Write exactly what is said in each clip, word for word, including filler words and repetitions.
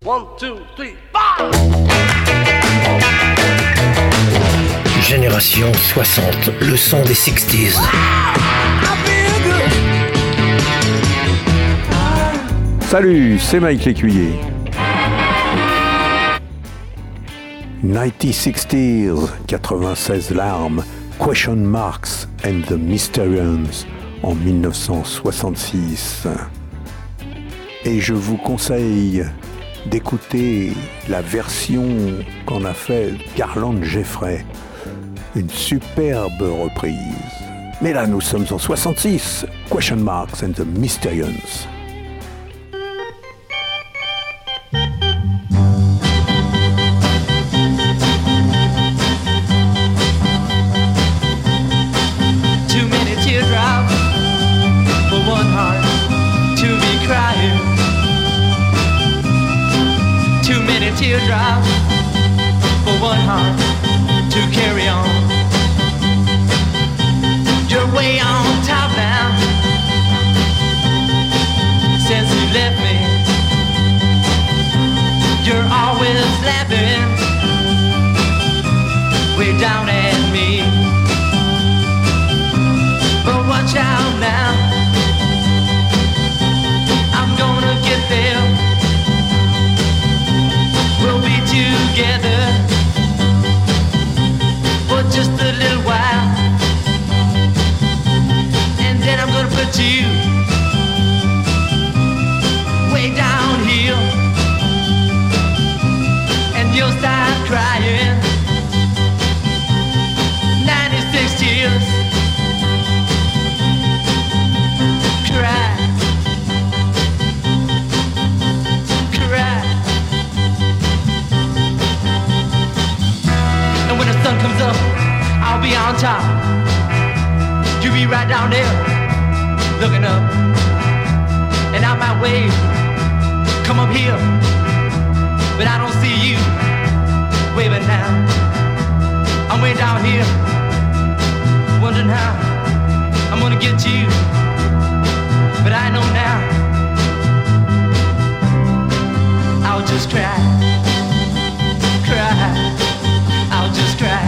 One, two, three, five! Génération soixante, le son des sixties. Salut, c'est Mike Lécuyer. quatre-vingt-seize sixties, quatre-vingt-seize larmes, Question Marks and the Mysterians en dix-neuf cent soixante-six. Et je vous conseille d'écouter la version qu'en a fait Garland Jeffrey, une superbe reprise. Mais là, nous sommes en soixante-six, Question Marks and the Mysterians. Too many teardrops for one heart to be crying. Too many teardrops for one heart to carry on. You're way on top now since you left me. You're always laughing way down at me. But watch out now, I'm gonna get there. We'll be together for just a little while, and then I'm gonna put you way down here, and you'll start crying. ninety-six tears. Cry, cry. And when the sun comes up, I'll be on top. You'll be right down there, looking up. And I might wave, come up here, but I don't see you waving now. I'm way down here, wondering how I'm gonna get you, but I know now I'll just cry, cry, I'll just cry.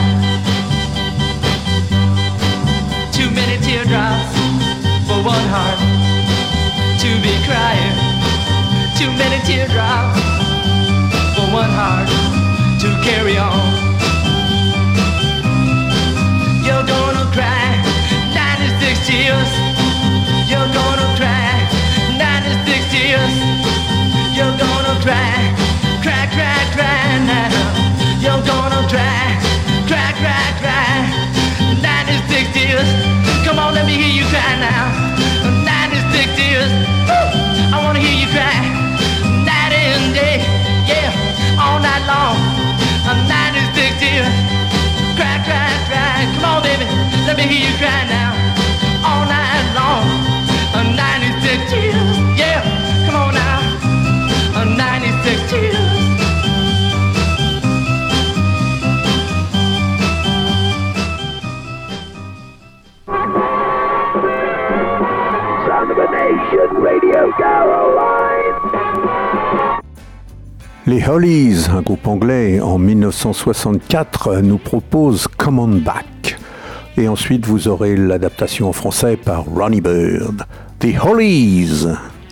Too many teardrops for one heart to be crying. Too many teardrops for one heart to carry on. You're gonna cry ninety-six tears. You're gonna cry ninety-six tears. You're gonna cry, cry, cry, cry now. You're gonna cry, cry, cry, cry. ninety-six tears. Come on, let me hear you cry now. ninety-six tears. Woo! I wanna hear you cry. Night and day, yeah, all night long. ninety-six tears. Cry, cry, cry. Come on, baby, let me hear you cry now. All night long. ninety-six tears. Yeah, come on now. ninety-six tears. Sound of a Nation, Radio Caroline. Les Hollies, un groupe anglais en dix-neuf cent soixante-quatre, nous propose Come On Back. Et ensuite, vous aurez l'adaptation en français par Ronnie Bird. The Hollies.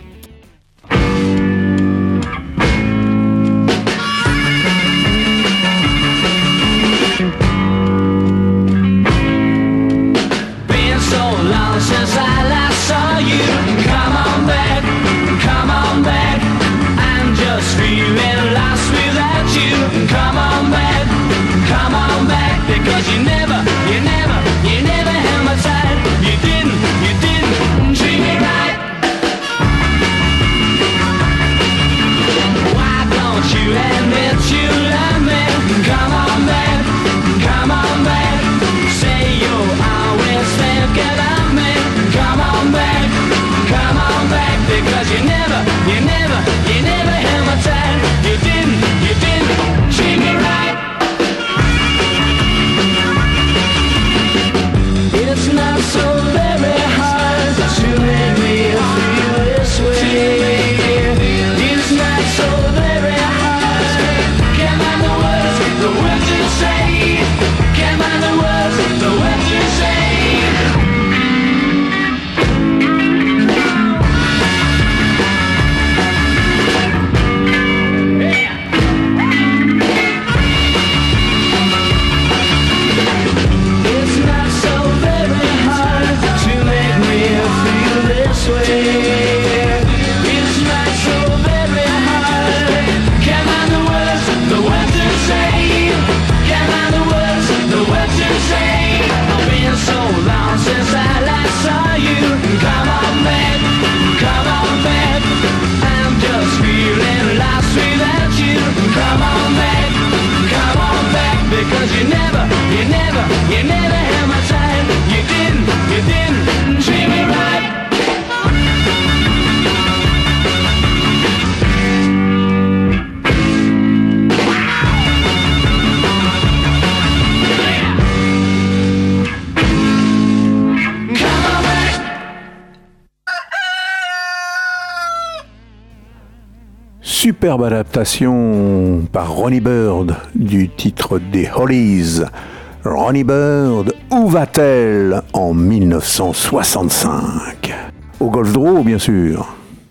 Been so long since I last saw you. Come on back, come on back. I'm just feeling lost without you. Come on back, come on back. Because you never, you never, you never held my side. You didn't, you didn't treat me right. Why don't you admit you love me? Come on back, come on back. Say you'll always think about me. Come on back, come on back. Because you never, you never, you never held my side. You didn't, you didn't treat me right. It's not so very hard to make me feel this way. It's not so very hard. superbe adaptation par Ronnie Bird du titre des Hollies. Ronnie Bird, Où va-t-elle en mille neuf cent soixante-cinq. Au Golf Draw, bien sûr.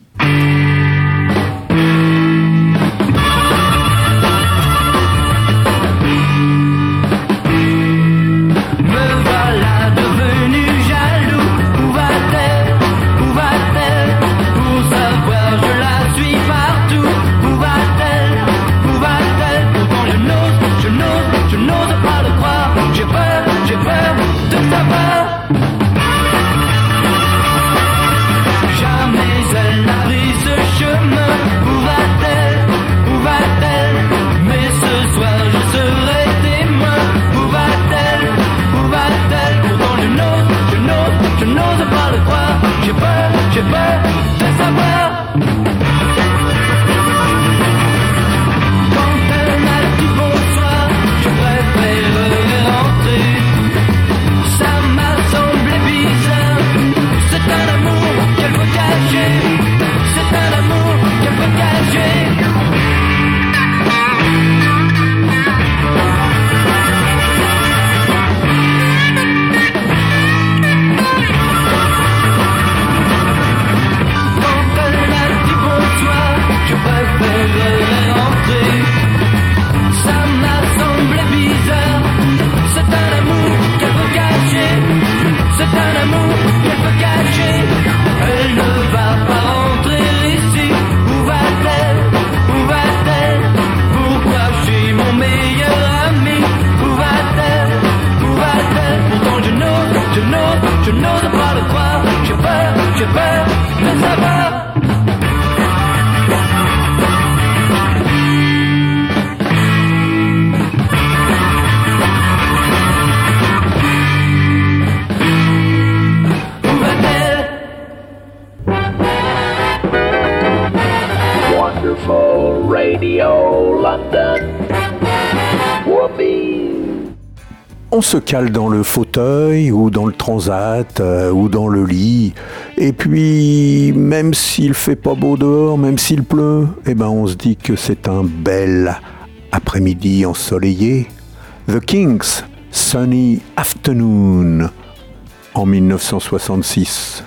On se cale dans le fauteuil ou dans le transat euh, ou dans le lit et puis même s'il fait pas beau dehors, même s'il pleut, eh ben on se dit que c'est un bel après-midi ensoleillé. The Kinks, Sunny Afternoon en mille neuf cent soixante-six.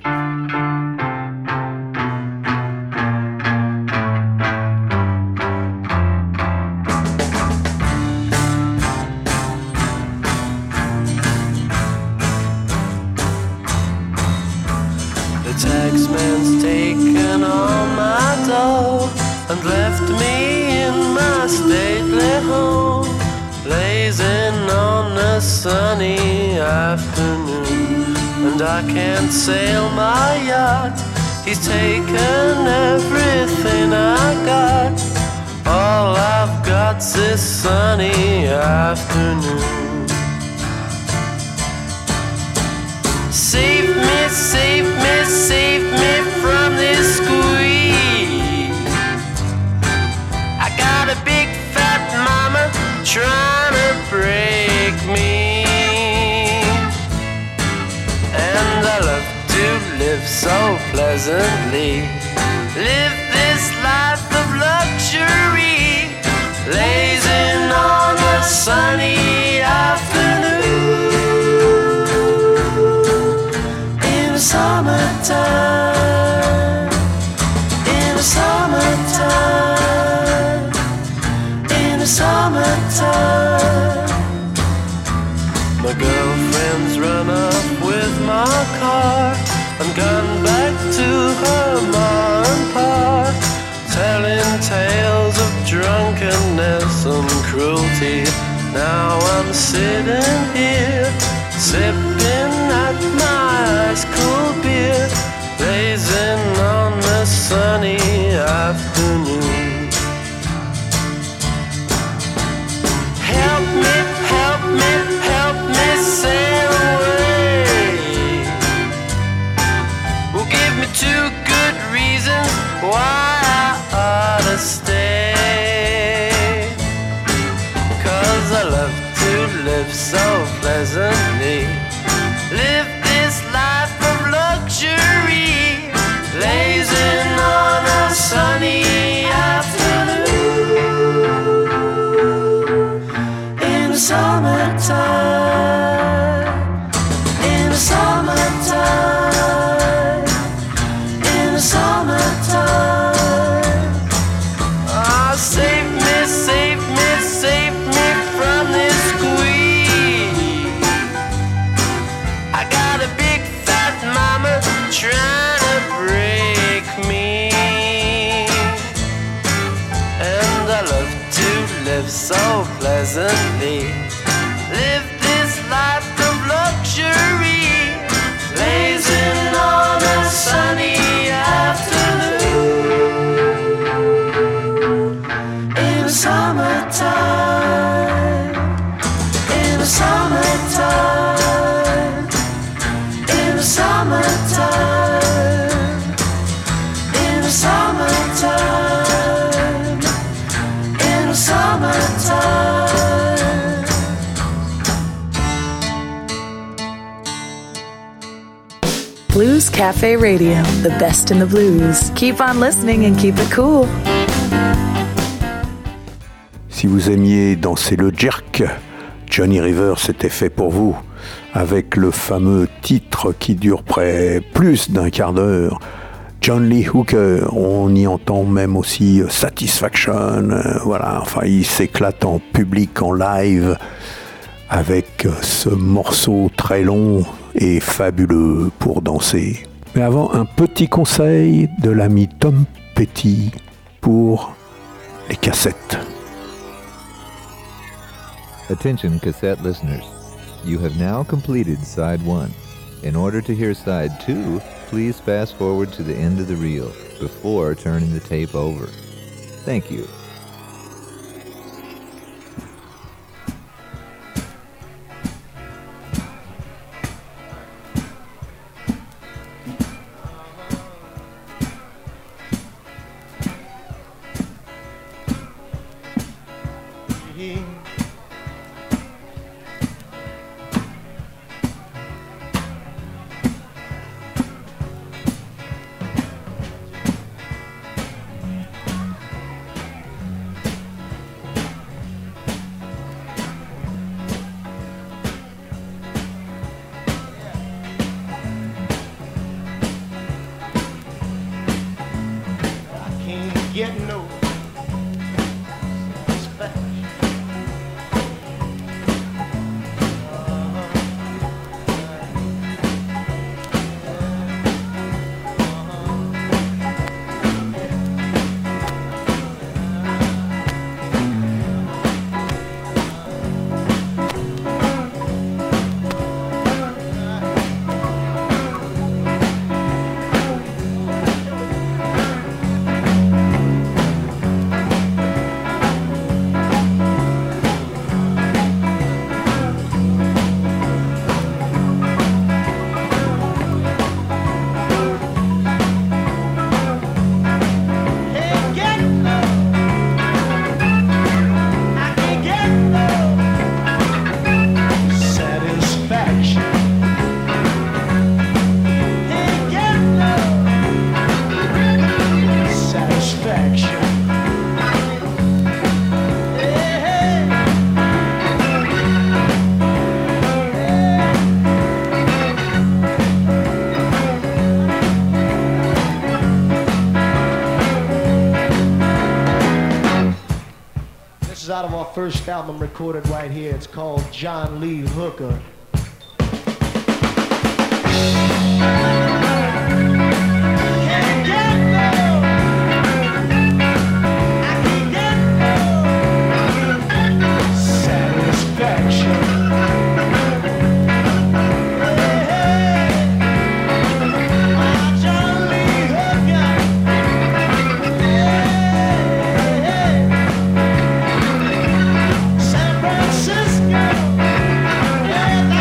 Sunny afternoon, and I can't sail my yacht. He's taken everything I got. All I've got's this sunny afternoon. Save me, save me, save me from this squeeze. I got a big fat mama trying to break me. Live so pleasantly, live this life of luxury, lazing on a sunny afternoon in the summertime, in the summertime, in the summertime. My girlfriend's run up with my car and gone back to her ma and pa, telling tales of drunkenness and cruelty. Now I'm sitting here, sipping at my ice cool beer, blazing on the sunny afternoon. Help me, help me, help me sail away. Give me two good reasons why I ought to stay. Cause I love to live so pleasantly, live this life of luxury, lazing on a sunny afternoon. so pleasantly. Live this life of luxury, blazing on a sunny afternoon. In the summertime, in the summertime, in the summertime, in the summertime, in the summertime. Blues Cafe Radio, the best in the blues. Keep on listening and keep it cool. Si vous aimiez danser le jerk, Johnny Rivers était fait pour vous, avec le fameux titre qui dure près plus d'un quart d'heure. John Lee Hooker, on y entend même aussi Satisfaction, euh, voilà, enfin il s'éclate en public, en live, avec ce morceau très long et fabuleux pour danser. Mais avant, un petit conseil de l'ami Tom Petty pour les cassettes. Attention cassette listeners, you have now completed side one. In order to hear side two, please fast forward to the end of the reel before turning the tape over. Thank you. Out of our first album recorded right here. It's called John Lee Hooker. San Francisco, yeah.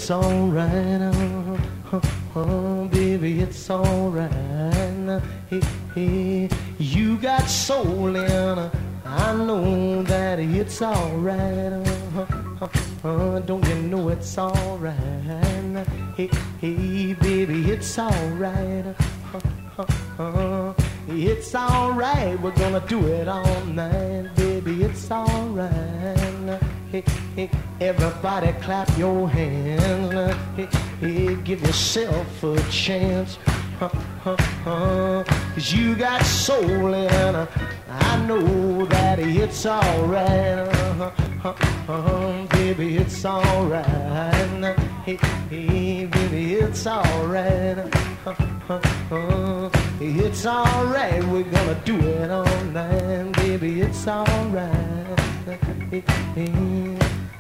it's alright, uh, uh, uh, baby, it's alright. Uh, hey, hey, you got soul and uh, I know that it's alright. Uh, uh, uh, don't you know it's alright? Uh, hey, hey, baby, it's alright. Uh, uh, uh, it's alright. We're gonna do it all night, baby. It's alright. Hey, hey, everybody clap your hands. Hey, hey, give yourself a chance. Uh, uh, uh, Cause you got soul and uh, I know that it's alright. Uh, uh, uh, baby, it's alright. Hey, hey, baby, it's alright. Uh, uh, uh, it's alright. We're gonna do it all night, baby. It's alright. Hey, hey.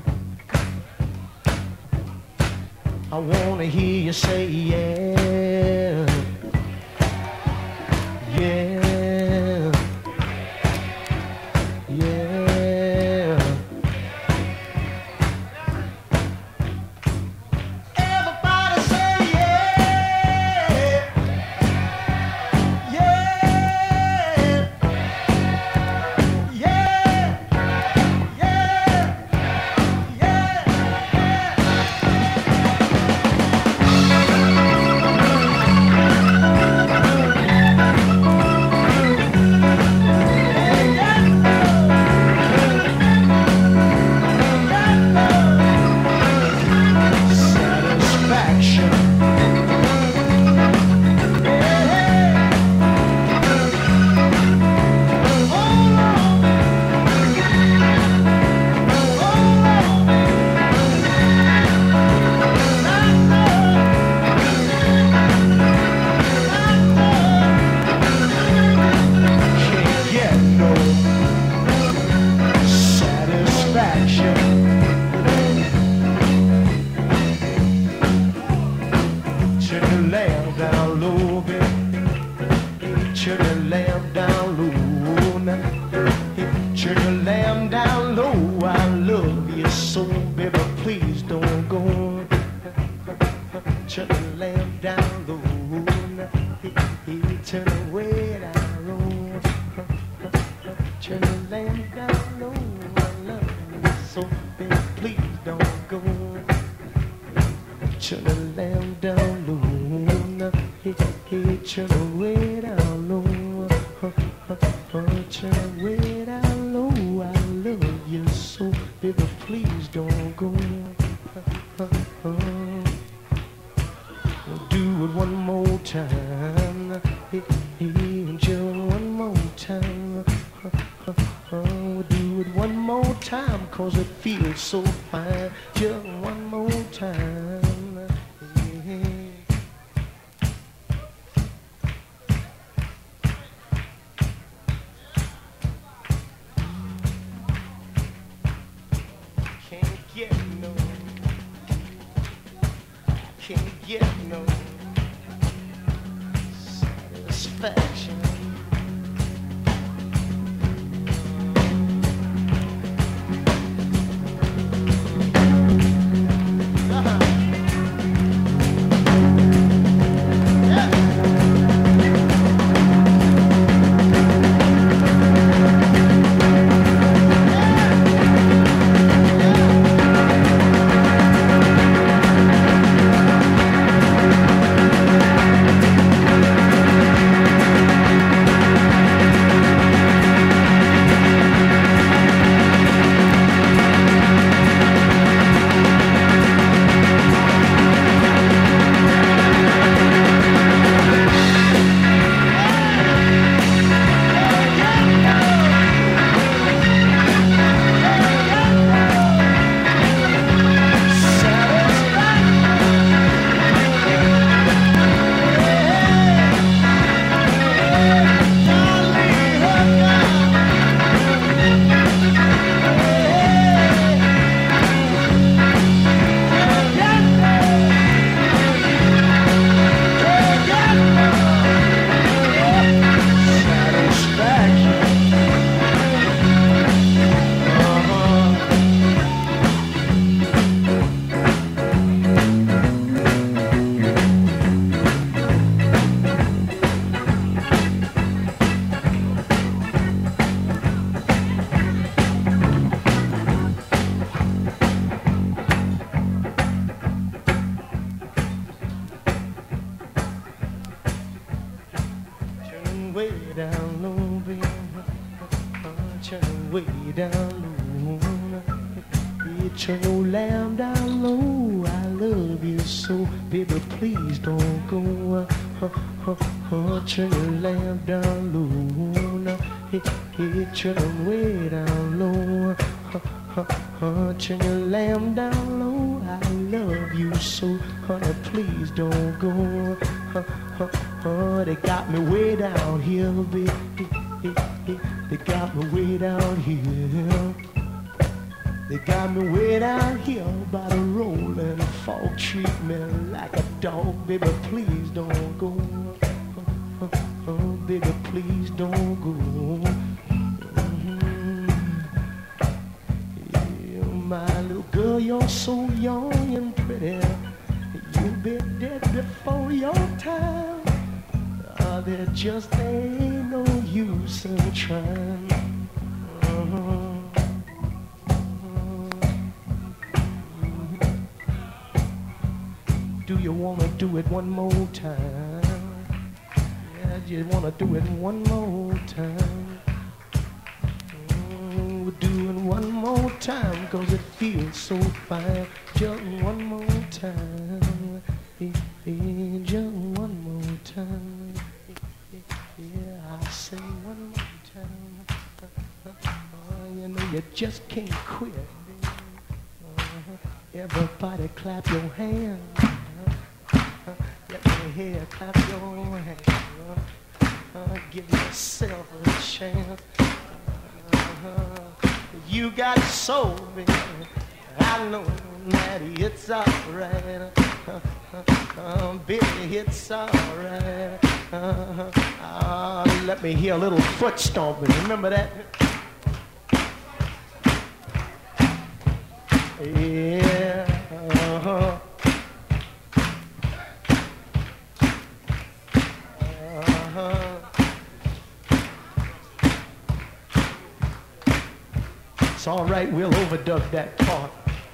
I wanna hear you say yeah, yeah, yeah. Everybody say yeah, yeah, yeah, yeah, yeah, satisfaction. Can't get no satisfaction. Turn the lamp down low, baby. Turn the lamp down low now. Turn the lamp down low. I love you so, baby. Please don't go. Turn the lamp down low now. Turn the way down low. Turn the lamp down low. I love you so, baby. Please don't go. Turn the lamp down low. Hey, hey, turn the way down low. Uh, uh, uh, turn the way down low. I love you so, baby. Please don't go. Uh, uh, uh. We'll do it one more time. Hey, hey, just one more time. Uh, uh, uh. We'll do it one more time, cause it feels so fine. Just one more time. Hey, hey. Can't get no, can't get no satisfaction. way down low. You turn your lamp down low. I love you so, baby, please don't go. Uh, uh, uh, uh, turn your lamp down low. Now, hey, hey, turn it way down low. Uh, uh, uh, turn your lamp down low. I love you so, honey, please don't go. Uh, uh, uh, they got me way down here, baby. They got me way down here. They got me way down here by the rolling fog. Treat me like a dog, baby, please don't go. Uh, uh, uh, baby, please don't go. Mm-hmm. Yeah, my little girl, you're so young and pretty. You'll be dead before your time. Uh, there just ain't no use in trying. Uh-huh. Do you wanna do it one more time? Yeah, you wanna do it one more time? Mm, we'll do it one more time, cause it feels so fine. Just one more time. Yeah, yeah, just one more time. Yeah, I say one more time. Uh, you know you just can't quit. Uh, everybody clap your hands. Let me hear clap your hands. Uh, give yourself a chance. Uh, you got soul, baby. I know that it's alright. Uh, uh, uh, baby, it's alright. Uh, uh, let me hear a little foot stomping. Remember that? Yeah. Uh-huh. It's all right, we'll overdub that part.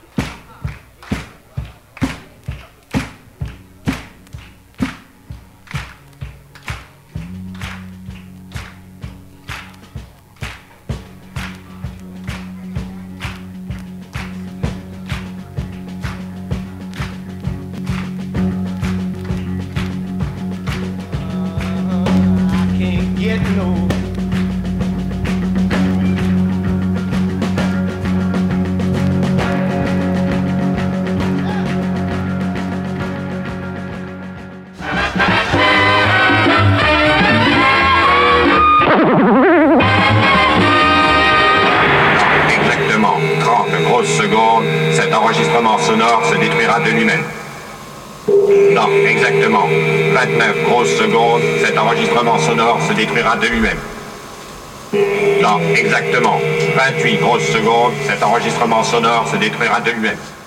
Uh, I can't get no cet enregistrement sonore se détruira de lui-même. Dans exactement vingt-neuf grosses secondes, cet enregistrement sonore se détruira de lui-même. Dans exactement vingt-huit grosses secondes, cet enregistrement sonore se détruira de lui-même.